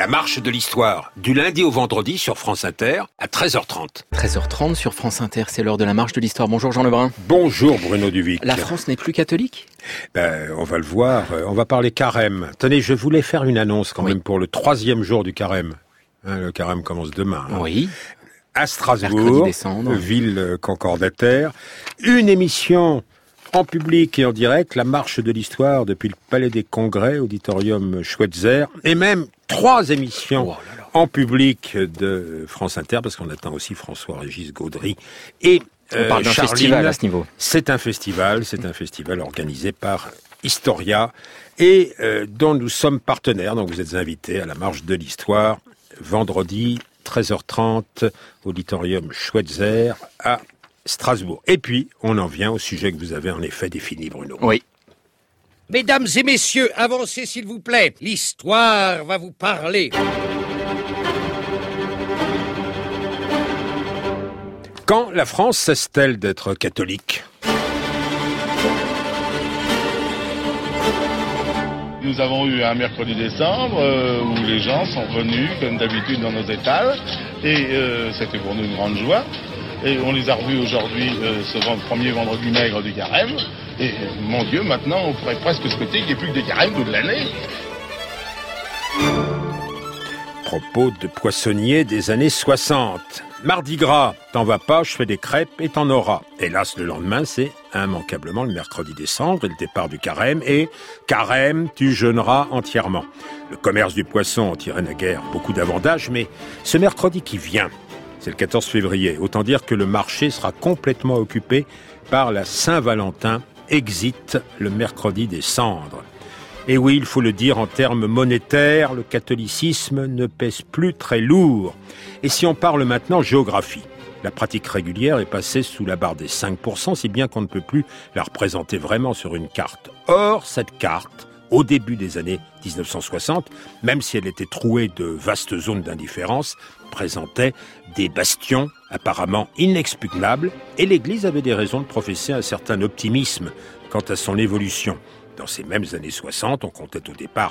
marche de l'histoire, du lundi au vendredi sur France Inter à 13h30. 13h30 sur France Inter, c'est l'heure de la marche de l'histoire. Bonjour Jean Lebrun. Bonjour Bruno Duvic. La France n'est plus catholique ? On va le voir, on va parler carême. Tenez, je voulais faire une annonce quand même pour le 3e jour du carême. Le carême commence demain. Oui. À Strasbourg, ville concordataire. Une émission en public et en direct, la marche de l'histoire depuis le Palais des Congrès, auditorium Schweitzer, et même 3 émissions en public de France Inter, parce qu'on attend aussi François-Régis Gaudry et on parle d'un festival à ce niveau. C'est un festival organisé par Historia et dont nous sommes partenaires. Donc vous êtes invités à la marche de l'histoire, vendredi 13h30, auditorium Schweitzer à Strasbourg. Et puis, on en vient au sujet que vous avez en effet défini, Bruno. Oui. Mesdames et messieurs, avancez s'il vous plaît. L'histoire va vous parler. Quand la France cesse-t-elle d'être catholique ? Nous avons eu un mercredi décembre où les gens sont venus, comme d'habitude, dans nos étals. Et c'était pour nous une grande joie. Et on les a revus aujourd'hui, ce premier vendredi maigre du carême. Et mon Dieu, maintenant, on pourrait presque souhaiter qu'il n'y ait plus que des carèmes toute l'année. Propos de poissonnier des années 60. Mardi gras, t'en vas pas, je fais des crêpes et t'en auras. Hélas, le lendemain, c'est immanquablement le mercredi décembre et le départ du carême. Et carême, tu jeûneras entièrement. Le commerce du poisson en tirait naguère beaucoup d'avantages, mais ce mercredi qui vient, c'est le 14 février. Autant dire que le marché sera complètement occupé par la Saint-Valentin, exit le mercredi des cendres. Et oui, il faut le dire en termes monétaires, le catholicisme ne pèse plus très lourd. Et si on parle maintenant géographie, la pratique régulière est passée sous la barre des 5%, si bien qu'on ne peut plus la représenter vraiment sur une carte. Or, cette carte, au début des années 1960, même si elle était trouée de vastes zones d'indifférence, présentait des bastions apparemment inexpugnables, et l'Église avait des raisons de professer un certain optimisme quant à son évolution. Dans ces mêmes années 60, on comptait au départ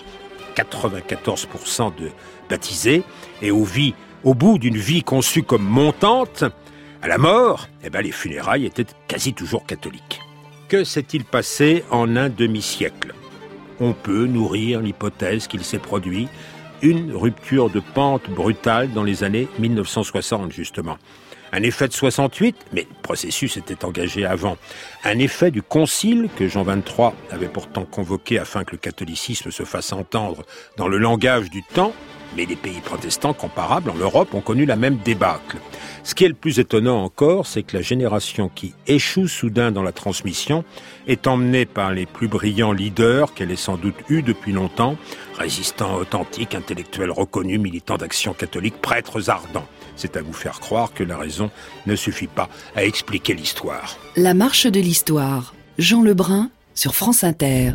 94% de baptisés, et au bout d'une vie conçue comme montante, à la mort, les funérailles étaient quasi toujours catholiques. Que s'est-il passé en un demi-siècle ? On peut nourrir l'hypothèse qu'il s'est produit une rupture de pente brutale dans les années 1960, justement. Un effet de 68, mais le processus était engagé avant. Un effet du concile que Jean XXIII avait pourtant convoqué afin que le catholicisme se fasse entendre dans le langage du temps, mais les pays protestants comparables en Europe ont connu la même débâcle. Ce qui est le plus étonnant encore, c'est que la génération qui échoue soudain dans la transmission est emmenée par les plus brillants leaders qu'elle ait sans doute eus depuis longtemps, résistants authentiques, intellectuels reconnus, militants d'action catholique, prêtres ardents. C'est à vous faire croire que la raison ne suffit pas à expliquer l'histoire. La marche de l'histoire. Jean Lebrun sur France Inter.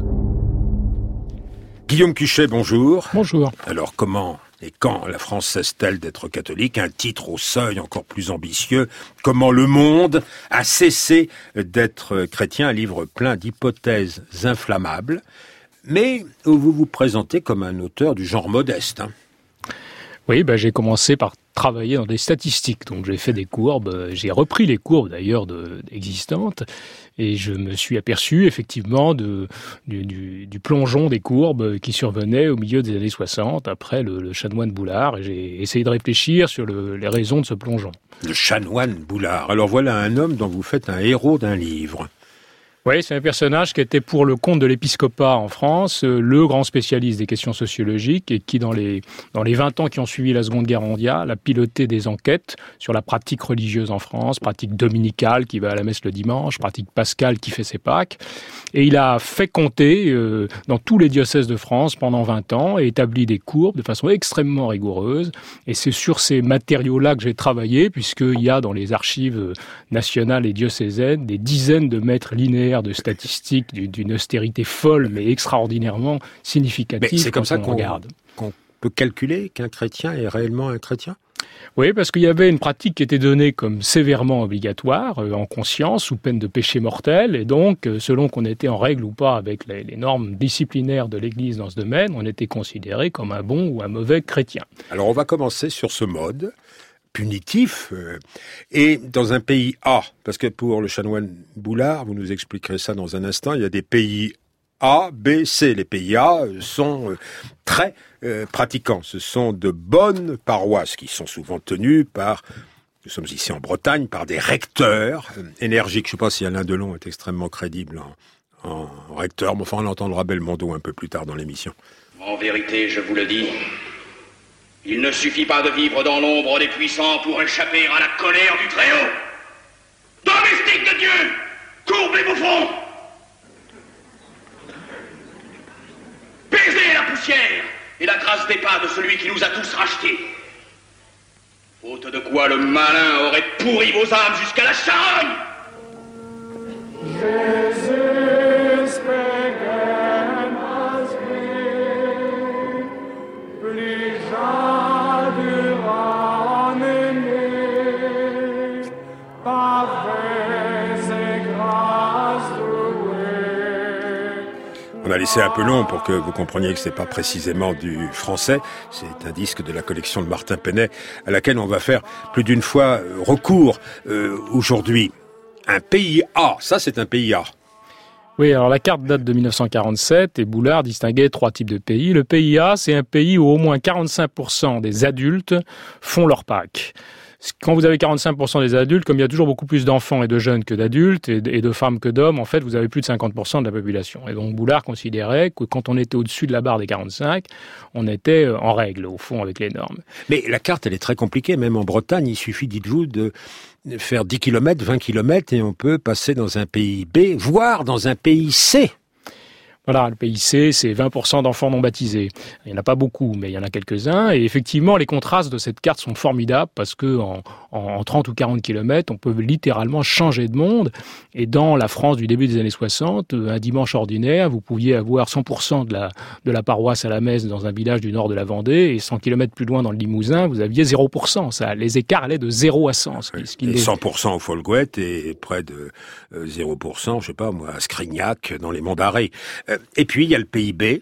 Guillaume Cuchet, bonjour. Bonjour. Alors comment et quand la France cesse-t-elle d'être catholique ? Un titre au seuil encore plus ambitieux. Comment le monde a cessé d'être chrétien ? Un livre plein d'hypothèses inflammables, mais où vous vous présentez comme un auteur du genre modeste. Oui, j'ai commencé par travailler dans des statistiques. Donc j'ai fait des courbes, j'ai repris les courbes d'ailleurs existantes, et je me suis aperçu effectivement du plongeon des courbes qui survenait au milieu des années 60, après le chanoine Boulard, et j'ai essayé de réfléchir sur les raisons de ce plongeon. Le chanoine Boulard. Alors voilà un homme dont vous faites un héros d'un livre. Oui, c'est un personnage qui était pour le compte de l'épiscopat en France, le grand spécialiste des questions sociologiques, et qui dans les 20 ans qui ont suivi la Seconde Guerre mondiale a piloté des enquêtes sur la pratique religieuse en France, pratique dominicale qui va à la messe le dimanche, pratique pascale qui fait ses Pâques, et il a fait compter dans tous les diocèses de France pendant 20 ans et établi des courbes de façon extrêmement rigoureuse, et c'est sur ces matériaux-là que j'ai travaillé, puisqu'il y a dans les archives nationales et diocésaines des dizaines de mètres linéaires de statistiques d'une austérité folle mais extraordinairement significative. Mais c'est comme ça qu'on regarde. Qu'on peut calculer qu'un chrétien est réellement un chrétien ? Oui, parce qu'il y avait une pratique qui était donnée comme sévèrement obligatoire, en conscience, sous peine de péché mortel, et donc, selon qu'on était en règle ou pas avec les normes disciplinaires de l'Église dans ce domaine, on était considéré comme un bon ou un mauvais chrétien. Alors on va commencer sur ce mode punitif, et dans un pays A, parce que pour le chanoine Boulard, vous nous expliquerez ça dans un instant, il y a des pays A, B, C. Les pays A sont très pratiquants. Ce sont de bonnes paroisses qui sont souvent tenues par, nous sommes ici en Bretagne, par des recteurs énergiques. Je ne sais pas si Alain Delon est extrêmement crédible en recteur, mais enfin on entendra Belmondo un peu plus tard dans l'émission. En vérité, je vous le dis, il ne suffit pas de vivre dans l'ombre des puissants pour échapper à la colère du Très-Haut. Domestiques de Dieu, courbez vos fronts. Baisez la poussière et la grâce des pas de celui qui nous a tous rachetés. Faute de quoi le malin aurait pourri vos âmes jusqu'à la charogne. On a laissé un peu long pour que vous compreniez que c'est pas précisément du français. C'est un disque de la collection de Martin Penet à laquelle on va faire plus d'une fois recours aujourd'hui. Un pays A, ça c'est un pays A. Oui, alors la carte date de 1947 et Boulard distinguait 3 types de pays. Le pays A, c'est un pays où au moins 45% des adultes font leur Pâques. Quand vous avez 45% des adultes, comme il y a toujours beaucoup plus d'enfants et de jeunes que d'adultes, et de femmes que d'hommes, en fait, vous avez plus de 50% de la population. Et donc, Boulard considérait que quand on était au-dessus de la barre des 45, on était en règle, au fond, avec les normes. Mais la carte, elle est très compliquée. Même en Bretagne, il suffit, dites-vous, de faire 10 km, 20 km, et on peut passer dans un pays B, voire dans un pays C. Voilà, le pays C, c'est 20% d'enfants non baptisés. Il n'y en a pas beaucoup, mais il y en a quelques-uns. Et effectivement, les contrastes de cette carte sont formidables parce que en 30 ou 40 kilomètres, on peut littéralement changer de monde. Et dans la France du début des années 60, un dimanche ordinaire, vous pouviez avoir 100% de la paroisse à la messe dans un village du nord de la Vendée, et 100 kilomètres plus loin dans le Limousin, vous aviez 0%. Ça, les écarts allaient de 0 à 100. Et 100% au Folgouette et près de 0%, je sais pas moi, à Scrignac, dans les Monts d'Arrée. Et puis, il y a le pays B,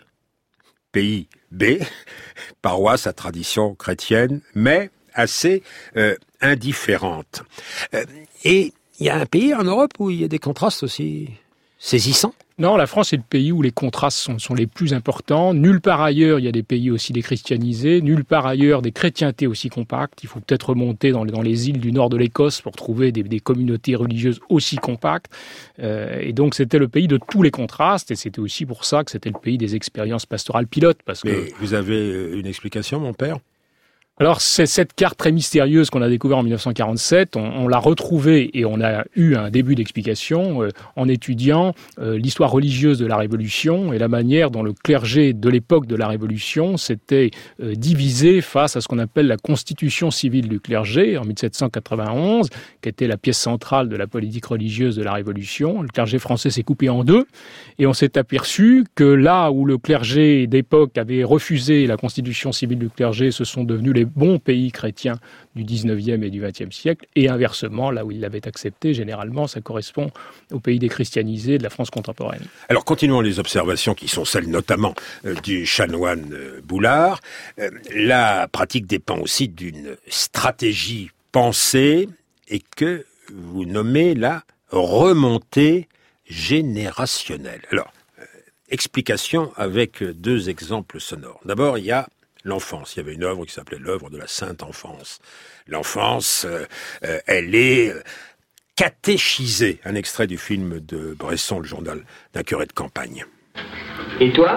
paroisse à tradition chrétienne, mais assez indifférente. Et il y a un pays en Europe où il y a des contrastes aussi saisissants. Non, la France est le pays où les contrastes sont les plus importants. Nulle part ailleurs, il y a des pays aussi déchristianisés. Nulle part ailleurs, des chrétientés aussi compactes. Il faut peut-être remonter dans les îles du nord de l'Écosse pour trouver des communautés religieuses aussi compactes. Et donc, c'était le pays de tous les contrastes. Et c'était aussi pour ça que c'était le pays des expériences pastorales pilotes. Mais vous avez une explication, mon père ? Alors, c'est cette carte très mystérieuse qu'on a découverte en 1947. On l'a retrouvée et on a eu un début d'explication en étudiant l'histoire religieuse de la Révolution et la manière dont le clergé de l'époque de la Révolution s'était divisé face à ce qu'on appelle la constitution civile du clergé en 1791, qui était la pièce centrale de la politique religieuse de la Révolution. Le clergé français s'est coupé en deux et on s'est aperçu que là où le clergé d'époque avait refusé la constitution civile du clergé, ce sont devenus les bons pays chrétiens du 19e et du 20e siècle, et inversement, là où ils l'avaient accepté, généralement, ça correspond aux pays déchristianisés de la France contemporaine. Alors, continuons les observations qui sont celles notamment du chanoine Boulard. La pratique dépend aussi d'une stratégie pensée et que vous nommez la remontée générationnelle. Alors, explication avec 2 exemples sonores. D'abord, il y a l'enfance. Il y avait une œuvre qui s'appelait l'œuvre de la Sainte Enfance. L'enfance, elle est catéchisée. Un extrait du film de Bresson, Le journal d'un curé de campagne. Et toi ?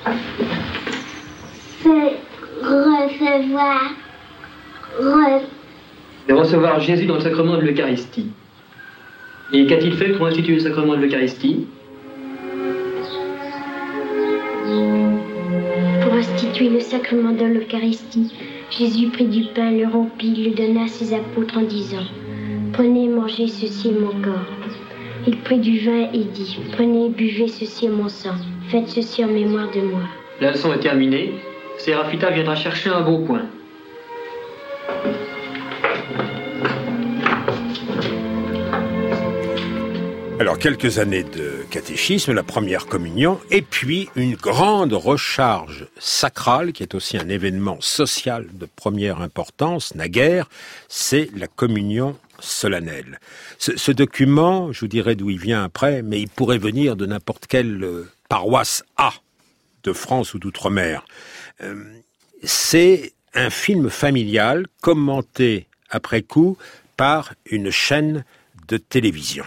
C'est recevoir Jésus dans le sacrement de l'Eucharistie. Et qu'a-t-il fait pour instituer le sacrement de l'Eucharistie ? Pour instituer le sacrement de l'Eucharistie, Jésus prit du pain, le rompit, le donna à ses apôtres en disant « Prenez, mangez, ceci est mon corps ». Il prit du vin et dit « Prenez, buvez, ceci est mon sang. Faites ceci en mémoire de moi ». La leçon est terminée. Séraphita viendra chercher un beau coin. Alors, quelques années de catéchisme, la première communion, et puis une grande recharge sacrale, qui est aussi un événement social de première importance, naguère, c'est la communion solennelle. Ce document, je vous dirai d'où il vient après, mais il pourrait venir de n'importe quelle paroisse A de France ou d'outre-mer. C'est un film familial commenté après coup par une chaîne de télévision.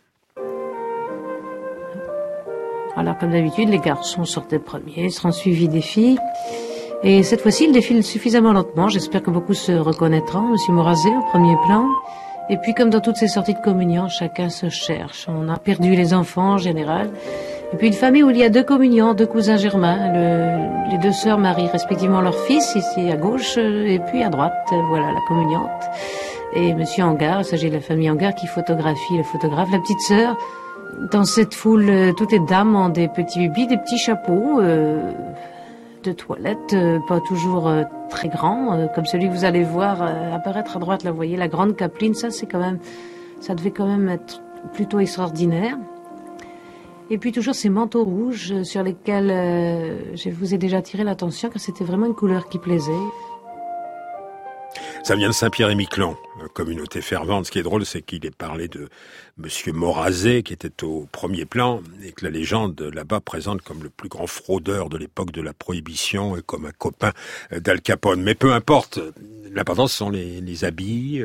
Alors, comme d'habitude, les garçons sortaient premiers, seront suivis des filles. Et cette fois-ci, ils défilent suffisamment lentement. J'espère que beaucoup se reconnaîtront. Monsieur Morazet, au premier plan. Et puis, comme dans toutes ces sorties de communion, chacun se cherche. On a perdu les enfants, en général. Et puis, une famille où il y a 2 communions, 2 cousins germains. Les 2 sœurs marient respectivement leur fils, ici à gauche, et puis à droite. Voilà, la communiante. Et monsieur Angard, il s'agit de la famille Angard qui photographie le photographe. La petite sœur... Dans cette foule, toutes les dames ont des petits bibis, des petits chapeaux de toilette, pas toujours très grands, comme celui que vous allez voir apparaître à droite. Là, vous voyez, la grande capeline, ça devait quand même être plutôt extraordinaire. Et puis toujours ces manteaux rouges sur lesquels je vous ai déjà attiré l'attention, car c'était vraiment une couleur qui plaisait. Ça vient de Saint-Pierre-et-Miquelon, communauté fervente. Ce qui est drôle, c'est qu'il est parlé de Monsieur Morazet, qui était au premier plan, et que la légende là-bas présente comme le plus grand fraudeur de l'époque de la Prohibition, et comme un copain d'Al Capone. Mais peu importe, l'important, ce sont les habits.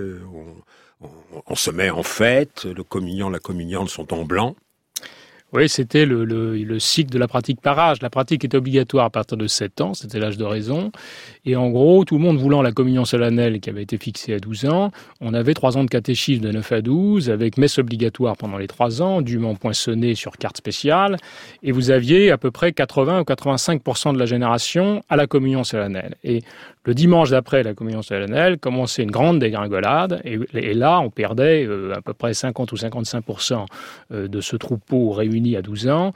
On se met en fête, la communiante sont en blanc. Oui, c'était le cycle de la pratique par âge. La pratique était obligatoire à partir de 7 ans, c'était l'âge de raison. Et en gros, tout le monde voulant la communion solennelle qui avait été fixée à 12 ans, on avait 3 ans de catéchisme de 9 à 12, avec messe obligatoire pendant les 3 ans, dûment poinçonnée sur carte spéciale. Et vous aviez à peu près 80 ou 85% de la génération à la communion solennelle. Et le dimanche d'après la communion solennelle, commençait une grande dégringolade. Et là, on perdait à peu près 50 ou 55% de ce troupeau réuni à 12 ans,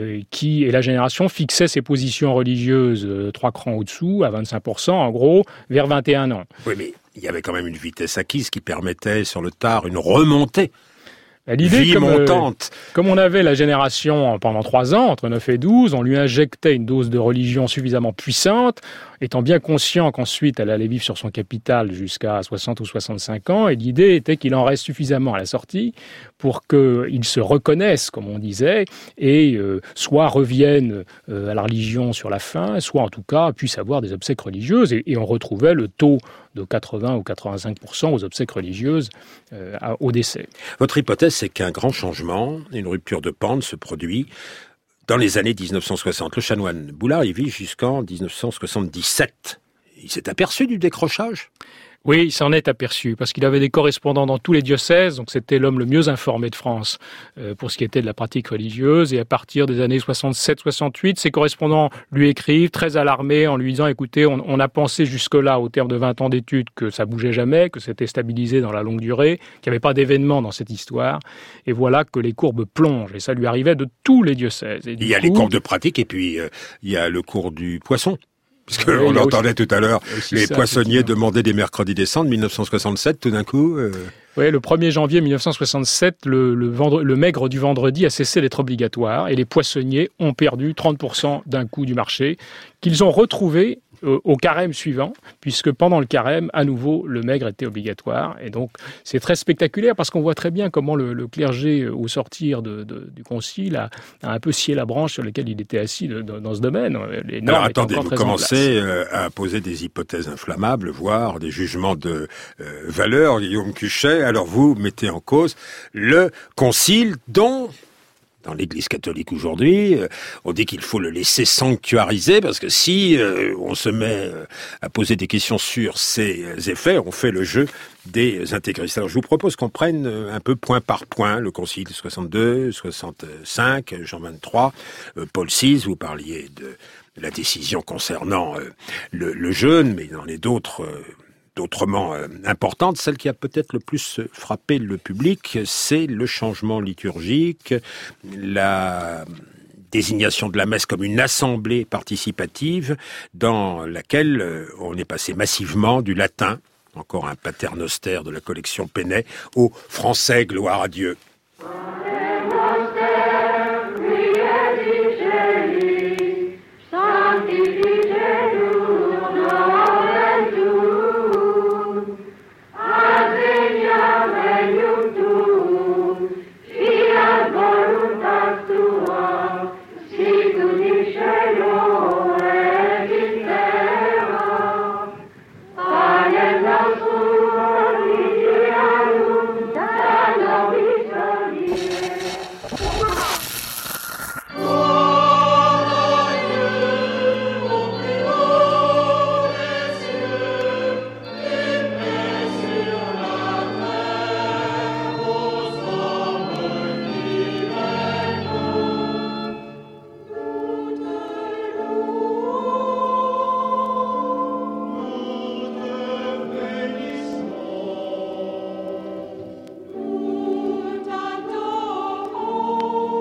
et la génération fixait ses positions religieuses 3 crans au-dessous, à 25%, en gros, vers 21 ans. Oui, mais il y avait quand même une vitesse acquise qui permettait sur le tard une remontée. L'idée, comme on avait la génération pendant 3 ans, entre 9 et 12, on lui injectait une dose de religion suffisamment puissante, étant bien conscient qu'ensuite elle allait vivre sur son capital jusqu'à 60 ou 65 ans, et l'idée était qu'il en reste suffisamment à la sortie pour qu'il se reconnaisse, comme on disait, et soit revienne à la religion sur la fin, soit en tout cas puisse avoir des obsèques religieuses, et on retrouvait le taux de 80 ou 85% aux obsèques religieuses au décès. Votre hypothèse, c'est qu'un grand changement, une rupture de pente se produit dans les années 1960. Le chanoine Boulard y vit jusqu'en 1977. Il s'est aperçu du décrochage ? Oui, il s'en est aperçu, parce qu'il avait des correspondants dans tous les diocèses, donc c'était l'homme le mieux informé de France pour ce qui était de la pratique religieuse, et à partir des années 67-68, ses correspondants lui écrivent, très alarmés, en lui disant « Écoutez, on a pensé jusque-là, au terme de 20 ans d'études, que ça bougeait jamais, que c'était stabilisé dans la longue durée, qu'il n'y avait pas d'événement dans cette histoire, et voilà que les courbes plongent, et ça lui arrivait de tous les diocèses. » Il y a les courbes de pratique, et puis il y a le cours du poisson. Parce qu'on entendait tout à l'heure les poissonniers demander des mercredis des cendres, 1967, tout d'un coup... Oui, le 1er janvier 1967, le maigre du vendredi a cessé d'être obligatoire et les poissonniers ont perdu 30% d'un coup du marché qu'ils ont retrouvé au carême suivant, puisque pendant le carême, à nouveau, le maigre était obligatoire. Et donc, c'est très spectaculaire parce qu'on voit très bien comment le clergé, au sortir du concile, a un peu scié la branche sur laquelle il était assis dans ce domaine. Les normes. Alors attendez, vous commencez à poser des hypothèses inflammables, voire des jugements de valeur, Guillaume Cuchet. Alors vous mettez en cause le concile dont... Dans l'Église catholique aujourd'hui, on dit qu'il faut le laisser sanctuariser parce que si on se met à poser des questions sur ses effets, on fait le jeu des intégristes. Alors je vous propose qu'on prenne un peu point par point le concile 62, 65, Jean XXIII, Paul VI, vous parliez de la décision concernant le jeûne, mais il y en a d'autres... autrement importante, celle qui a peut-être le plus frappé le public, c'est le changement liturgique, la désignation de la messe comme une assemblée participative dans laquelle on est passé massivement du latin, encore un paternoster de la collection Pennet, au français gloire à Dieu.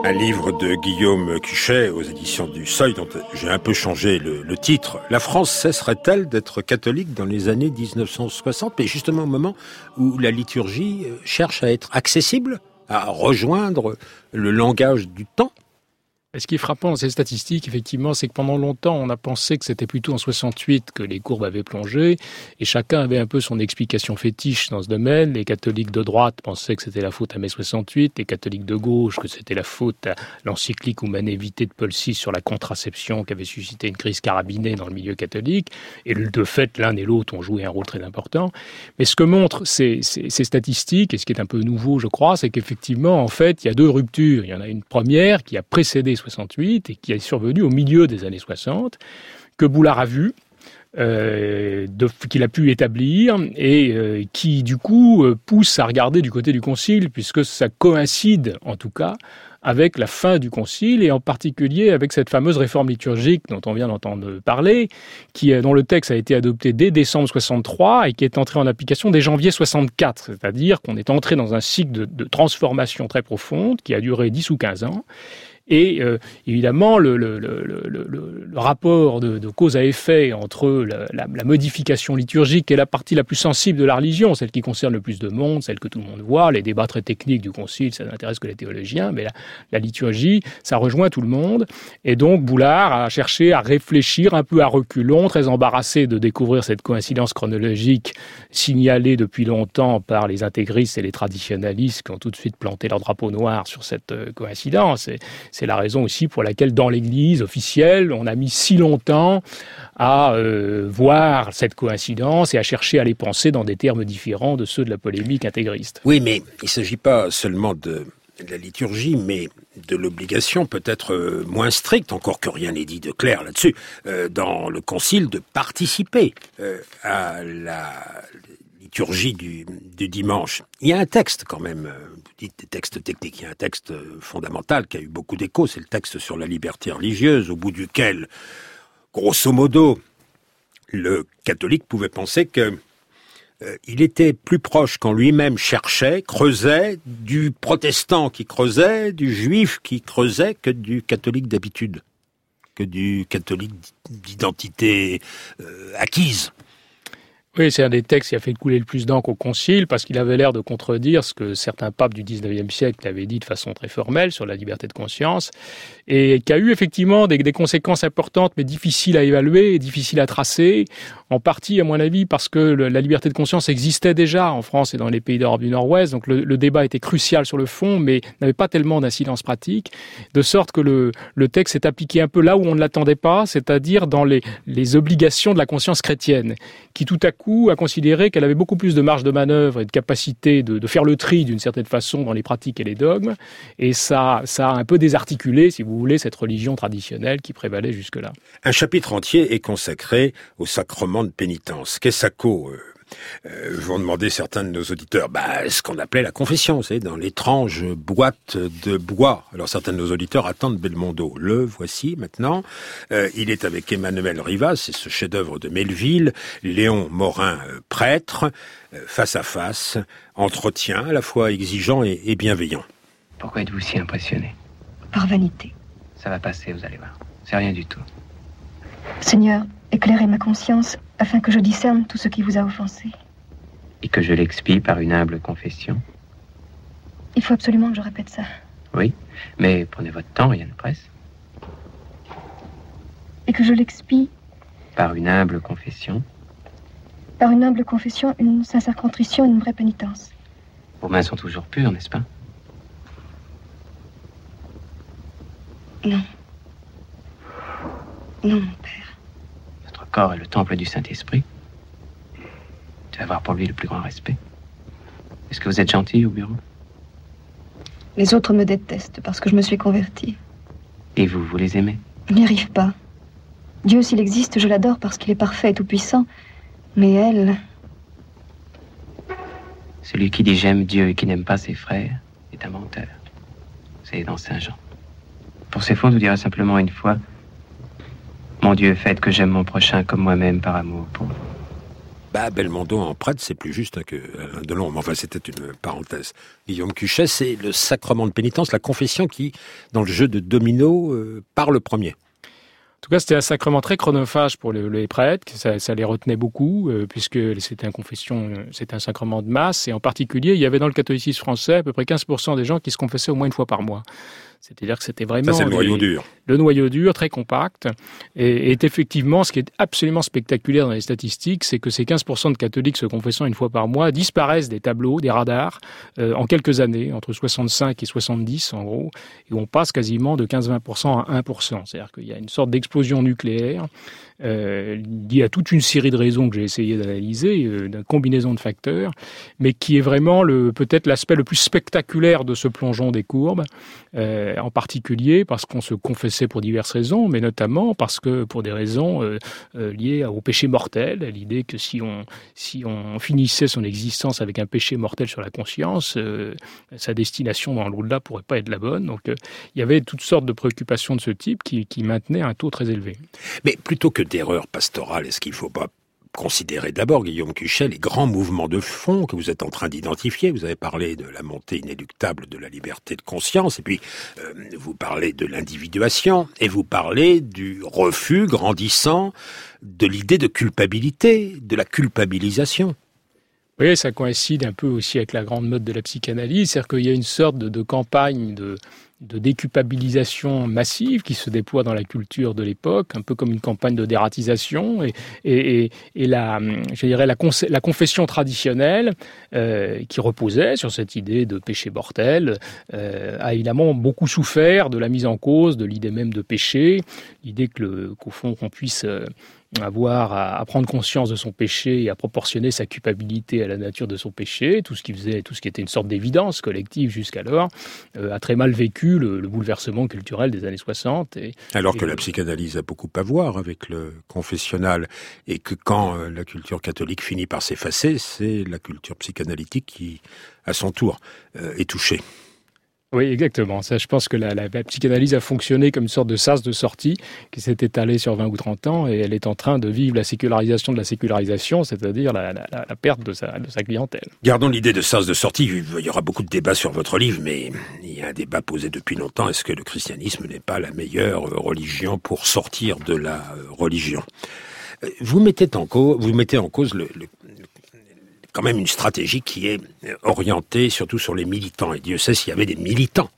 Un livre de Guillaume Cuchet aux éditions du Seuil, dont j'ai un peu changé le titre. La France cesserait-elle d'être catholique dans les années 1960, mais justement au moment où la liturgie cherche à être accessible, à rejoindre le langage du temps? Ce qui est frappant dans ces statistiques, effectivement, c'est que pendant longtemps, on a pensé que c'était plutôt en 68 que les courbes avaient plongé, et chacun avait un peu son explication fétiche dans ce domaine. Les catholiques de droite pensaient que c'était la faute à mai 68, les catholiques de gauche que c'était la faute à l'encyclique Humanae Vitae de Paul VI sur la contraception qui avait suscité une crise carabinée dans le milieu catholique, et de fait, l'un et l'autre ont joué un rôle très important. Mais ce que montrent ces statistiques, et ce qui est un peu nouveau, je crois, c'est qu'effectivement, en fait, il y a deux ruptures. Il y en a une première qui a précédé 68 et qui est survenue au milieu des années 60, que Boulard a vu, qu'il a pu établir et qui du coup pousse à regarder du côté du Concile, puisque ça coïncide en tout cas avec la fin du Concile et en particulier avec cette fameuse réforme liturgique dont on vient d'entendre parler, dont le texte a été adopté dès décembre 63 et qui est entré en application dès janvier 64, c'est-à-dire qu'on est entré dans un cycle de transformation très profonde qui a duré 10 ou 15 ans. Et évidemment, le rapport de cause à effet entre la modification liturgique et la partie la plus sensible de la religion, celle qui concerne le plus de monde, celle que tout le monde voit, les débats très techniques du Concile, ça n'intéresse que les théologiens, mais la liturgie, ça rejoint tout le monde. Et donc, Boulard a cherché à réfléchir un peu à reculons, très embarrassé de découvrir cette coïncidence chronologique signalée depuis longtemps par les intégristes et les traditionalistes qui ont tout de suite planté leur drapeau noir sur cette coïncidence. C'est la raison aussi pour laquelle, dans l'Église officielle, on a mis si longtemps à voir cette coïncidence et à chercher à les penser dans des termes différents de ceux de la polémique intégriste. Oui, mais il ne s'agit pas seulement de la liturgie, mais de l'obligation peut-être moins stricte, encore que rien n'est dit de clair là-dessus, dans le Concile de participer à la liturgie du dimanche. Il y a un texte quand même, vous dites des textes techniques, il y a un texte fondamental qui a eu beaucoup d'écho, c'est le texte sur la liberté religieuse, au bout duquel, grosso modo, le catholique pouvait penser que il était plus proche quand lui-même cherchait, creusait, du protestant qui creusait, du juif qui creusait, que du catholique d'habitude, que du catholique d'identité acquise. Oui, c'est un des textes qui a fait couler le plus d'encre au Concile parce qu'il avait l'air de contredire ce que certains papes du XIXe siècle avaient dit de façon très formelle sur la liberté de conscience et qui a eu effectivement des conséquences importantes mais difficiles à évaluer et difficiles à tracer, en partie à mon avis parce que la liberté de conscience existait déjà en France et dans les pays d'Europe du Nord-Ouest, donc le débat était crucial sur le fond mais n'avait pas tellement d'incidence pratique, de sorte que le texte s'est appliqué un peu là où on ne l'attendait pas, c'est-à-dire dans les obligations de la conscience chrétienne, qui tout à coup a considéré qu'elle avait beaucoup plus de marge de manœuvre et de capacité de faire le tri d'une certaine façon dans les pratiques et les dogmes, et ça a un peu désarticulé, si vous voulez, cette religion traditionnelle qui prévalait jusque-là. Un chapitre entier est consacré au sacrement de pénitence. Qu'est-ce vont demander certains de nos auditeurs, ce qu'on appelait la confession, c'est dans l'étrange boîte de bois. Alors certains de nos auditeurs attendent Belmondo. Le voici maintenant. Il est avec Emmanuel Rivas, c'est ce chef-d'œuvre de Melville, Léon Morin, prêtre, face à face, entretien à la fois exigeant et bienveillant. Pourquoi êtes-vous si impressionné? Par vanité. Ça va passer, vous allez voir. C'est rien du tout. Seigneur, éclairez ma conscience afin que je discerne tout ce qui vous a offensé. Et que je l'expie par une humble confession. Il faut absolument que je répète ça. Oui, mais prenez votre temps, rien ne presse. Et que je l'expie par une humble confession. Par une humble confession, une sincère contrition, une vraie pénitence. Vos mains sont toujours pures, n'est-ce pas? Non. Non, mon père. Votre corps est le temple du Saint-Esprit. Tu vas avoir pour lui le plus grand respect. Est-ce que vous êtes gentil au bureau? Les autres me détestent parce que je me suis convertie. Et vous les aimez? Je n'y arrive pas. Dieu, s'il existe, je l'adore parce qu'il est parfait et tout-puissant. Mais elle... Celui qui dit j'aime Dieu et qui n'aime pas ses frères est un menteur. C'est dans Saint Jean. Pour ces fautes, je vous dirai simplement une fois: mon Dieu, faites que j'aime mon prochain comme moi-même par amour pour vous. Belmondo en prêtre, c'est plus juste que Alain Delon. Mais enfin, c'était une parenthèse. Guillaume Cuchet, c'est le sacrement de pénitence, la confession qui, dans le jeu de domino, parle premier. En tout cas, c'était un sacrement très chronophage pour les prêtres, ça les retenait beaucoup, puisque c'était un sacrement de masse, et en particulier, il y avait dans le catholicisme français à peu près 15% des gens qui se confessaient au moins une fois par mois. C'est-à-dire que c'était vraiment... Ça, c'est le noyau dur. Le noyau dur, très compact. Et effectivement, ce qui est absolument spectaculaire dans les statistiques, c'est que ces 15% de catholiques se confessant une fois par mois disparaissent des tableaux, des radars, en quelques années, entre 65 et 70 en gros, et on passe quasiment de 15-20% à 1%. C'est-à-dire qu'il y a une sorte d'explosion nucléaire liée à toute une série de raisons que j'ai essayé d'analyser, d'une combinaison de facteurs, mais qui est vraiment peut-être l'aspect le plus spectaculaire de ce plongeon des courbes, en particulier parce qu'on se confessait pour diverses raisons, mais notamment parce que pour des raisons liées au péché mortel, à l'idée que si on finissait son existence avec un péché mortel sur la conscience, sa destination dans l'au-delà pourrait pas être la bonne. Donc il y avait toutes sortes de préoccupations de ce type qui maintenaient un taux très élevé. Mais plutôt que d'erreur pastorale, est-ce qu'il ne faut pas considérer d'abord, Guillaume Cuchet, les grands mouvements de fond que vous êtes en train d'identifier? Vous avez parlé de la montée inéluctable de la liberté de conscience, et puis vous parlez de l'individuation, et vous parlez du refus grandissant de l'idée de culpabilité, de la culpabilisation. Oui, ça coïncide un peu aussi avec la grande mode de la psychanalyse, c'est-à-dire qu'il y a une sorte de campagne de déculpabilisation massive qui se déploie dans la culture de l'époque, un peu comme une campagne de dératisation, et la confession traditionnelle qui reposait sur cette idée de péché mortel a évidemment beaucoup souffert de la mise en cause de l'idée même de péché, l'idée qu'au fond qu'on puisse avoir à prendre conscience de son péché et à proportionner sa culpabilité à la nature de son péché, tout ce qui était une sorte d'évidence collective jusqu'alors, a très mal vécu le bouleversement culturel des années 60. Alors que la psychanalyse a beaucoup à voir avec le confessionnal, et que quand la culture catholique finit par s'effacer, c'est la culture psychanalytique qui, à son tour, est touchée. Oui, exactement. Ça, je pense que la psychanalyse a fonctionné comme une sorte de sas de sortie qui s'est étalée sur 20 ou 30 ans, et elle est en train de vivre la sécularisation de la sécularisation, c'est-à-dire la perte de sa clientèle. Gardons l'idée de sas de sortie. Il y aura beaucoup de débats sur votre livre, mais il y a un débat posé depuis longtemps. Est-ce que le christianisme n'est pas la meilleure religion pour sortir de la religion? Vous mettez en cause quand même une stratégie qui est orientée surtout sur les militants. Et Dieu sait s'il y avait des militants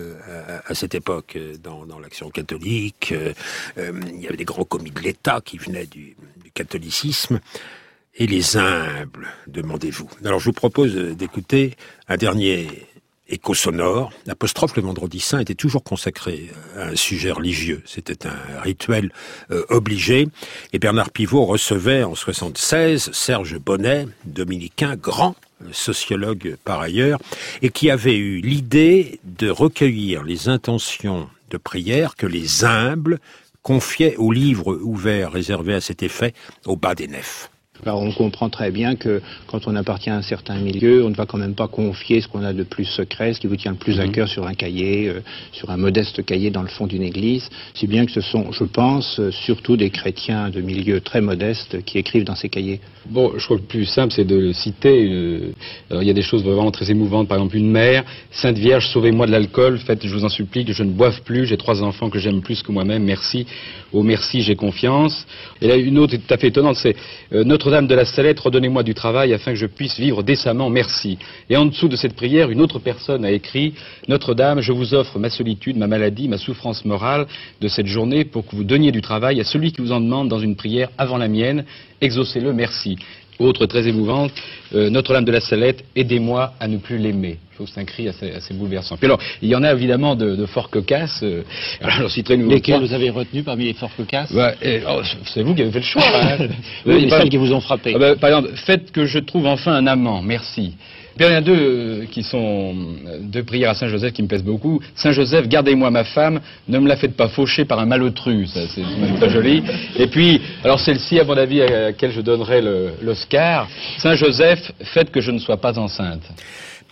à cette époque dans l'action catholique. Il y avait des grands commis de l'État qui venaient du catholicisme. Et les humbles, demandez-vous. Alors je vous propose d'écouter un dernier écho sonore. L'apostrophe le vendredi saint était toujours consacré à un sujet religieux. C'était un rituel obligé. Et Bernard Pivot recevait en 1976 Serge Bonnet, dominicain, grand sociologue par ailleurs, et qui avait eu l'idée de recueillir les intentions de prière que les humbles confiaient aux livres ouverts réservés à cet effet au bas des nefs. Alors on comprend très bien que quand on appartient à un certain milieu, on ne va quand même pas confier ce qu'on a de plus secret, ce qui vous tient le plus à cœur sur un cahier, sur un modeste cahier dans le fond d'une église, si bien que ce sont, je pense, surtout des chrétiens de milieux très modestes qui écrivent dans ces cahiers. Bon, je crois que le plus simple, c'est de le citer. Alors, il y a des choses vraiment très émouvantes. Par exemple, une mère, Sainte Vierge, sauvez-moi de l'alcool, faites, je vous en supplie, que je ne boive plus. J'ai 3 enfants que j'aime plus que moi-même. Merci. Oh, merci, j'ai confiance. Et là, une autre est tout à fait étonnante, c'est Notre-Dame de la Salette, redonnez-moi du travail afin que je puisse vivre décemment. Merci. Et en dessous de cette prière, une autre personne a écrit Notre-Dame, je vous offre ma solitude, ma maladie, ma souffrance morale de cette journée pour que vous donniez du travail à celui qui vous en demande dans une prière avant la mienne. Exaucez-le, merci. Autre très émouvante, Notre-Dame de la Salette, aidez-moi à ne plus l'aimer. Je trouve que c'est un cri assez bouleversant. Puis alors, il y en a évidemment de fort cocasses. Alors, lesquels vous avez retenu parmi les fort cocasses? C'est vous qui avez fait le choix. Hein. Oui, celles qui vous ont frappé. Par exemple, faites que je trouve enfin un amant, merci. Puis il y en a deux qui sont deux prières à Saint-Joseph qui me plaisent beaucoup. Saint-Joseph, gardez-moi ma femme, ne me la faites pas faucher par un malotru. Ça, c'est très joli. Et puis, alors celle-ci, à mon avis, à laquelle je donnerais l'Oscar. Saint-Joseph, faites que je ne sois pas enceinte.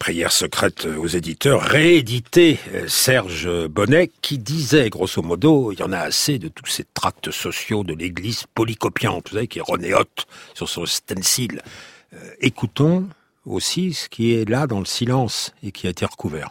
Prière secrète aux éditeurs, réédité Serge Bonnet, qui disait, grosso modo, il y en a assez de tous ces tracts sociaux de l'église polycopiante, vous savez, qui renéote sur son stencil. Écoutons aussi ce qui est là dans le silence et qui a été recouvert.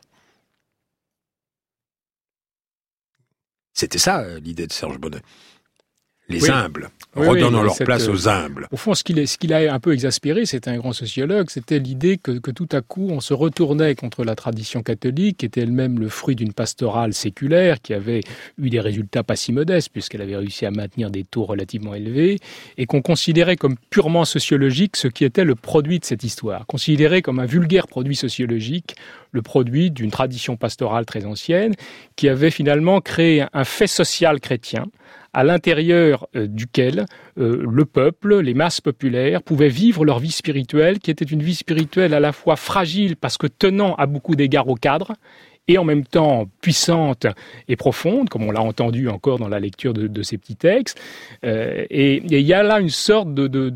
C'était ça, l'idée de Serge Bonnet. Les humbles, redonnant leur place aux humbles. Au fond, ce qu'il a un peu exaspéré, c'était un grand sociologue, c'était l'idée que tout à coup, on se retournait contre la tradition catholique, qui était elle-même le fruit d'une pastorale séculaire, qui avait eu des résultats pas si modestes, puisqu'elle avait réussi à maintenir des taux relativement élevés, et qu'on considérait comme purement sociologique ce qui était le produit de cette histoire. Considéré comme un vulgaire produit sociologique, le produit d'une tradition pastorale très ancienne, qui avait finalement créé un fait social chrétien, à l'intérieur duquel le peuple, les masses populaires, pouvaient vivre leur vie spirituelle, qui était une vie spirituelle à la fois fragile, parce que tenant à beaucoup d'égards au cadre, et en même temps puissante et profonde, comme on l'a entendu encore dans la lecture de ces petits textes. Et il y a là une sorte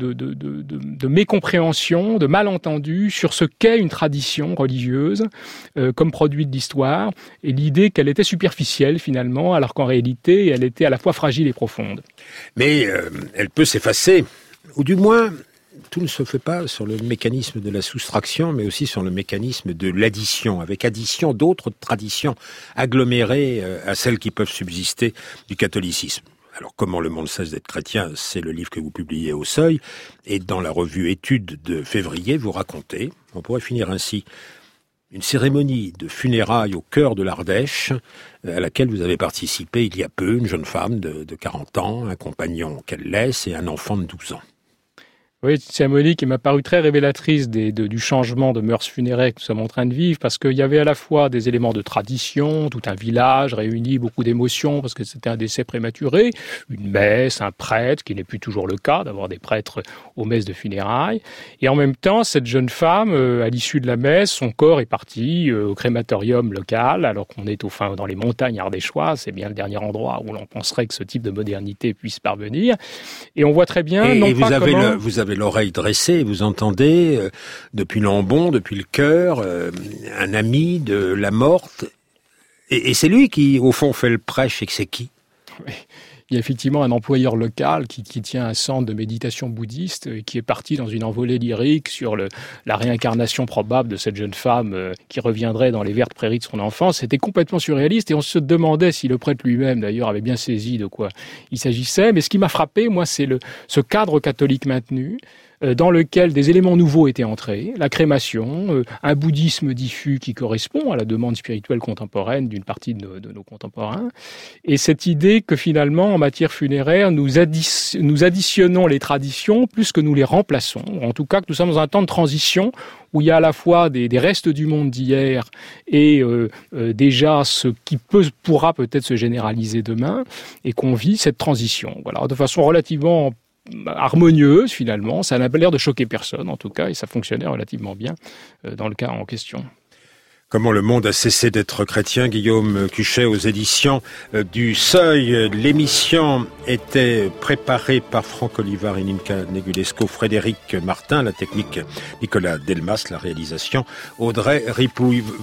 de mécompréhension, de malentendu sur ce qu'est une tradition religieuse comme produit de l'histoire, et l'idée qu'elle était superficielle finalement, alors qu'en réalité elle était à la fois fragile et profonde. Mais elle peut s'effacer, ou du moins... Tout ne se fait pas sur le mécanisme de la soustraction, mais aussi sur le mécanisme de l'addition, avec addition d'autres traditions agglomérées à celles qui peuvent subsister du catholicisme. Alors, Comment le monde cesse d'être chrétien, c'est le livre que vous publiez au Seuil, et dans la revue Études de février, vous racontez, on pourrait finir ainsi, une cérémonie de funérailles au cœur de l'Ardèche, à laquelle vous avez participé il y a peu, une jeune femme de 40 ans, un compagnon qu'elle laisse et un enfant de 12 ans. Oui, une cérémonie qui m'a paru très révélatrice du changement de mœurs funéraires que nous sommes en train de vivre, parce qu'il y avait à la fois des éléments de tradition, tout un village réuni, beaucoup d'émotions, parce que c'était un décès prématuré, une messe, un prêtre, qui n'est plus toujours le cas, d'avoir des prêtres aux messes de funérailles. Et en même temps, cette jeune femme, à l'issue de la messe, son corps est parti au crématorium local, alors qu'on est dans les montagnes ardéchoises, c'est bien le dernier endroit où l'on penserait que ce type de modernité puisse parvenir. Et on voit très bien... Vous avez l'oreille dressée, vous entendez depuis l'embon, depuis le cœur, un ami de la morte, et c'est lui qui, au fond, fait le prêche, et que c'est qui ? Oui. Il y a effectivement un employeur local qui tient un centre de méditation bouddhiste et qui est parti dans une envolée lyrique sur la réincarnation probable de cette jeune femme qui reviendrait dans les vertes prairies de son enfance. C'était complètement surréaliste et on se demandait si le prêtre lui-même, d'ailleurs, avait bien saisi de quoi il s'agissait. Mais ce qui m'a frappé, moi, c'est ce cadre catholique maintenu, dans lequel des éléments nouveaux étaient entrés, la crémation, un bouddhisme diffus qui correspond à la demande spirituelle contemporaine d'une partie de nos contemporains, et cette idée que finalement, en matière funéraire, nous additionnons les traditions plus que nous les remplaçons, en tout cas que nous sommes dans un temps de transition où il y a à la fois des restes du monde d'hier et déjà ce qui pourra peut-être se généraliser demain, et qu'on vit cette transition, voilà, de façon relativement harmonieuse finalement, ça n'a pas l'air de choquer personne en tout cas, et ça fonctionnait relativement bien dans le cas en question. Comment le monde a cessé d'être chrétien, Guillaume Cuchet aux éditions du Seuil. L'émission était préparée par Franck Olivard et Nimka Negulesco, Frédéric Martin, la technique Nicolas Delmas, la réalisation Audrey Ripouille.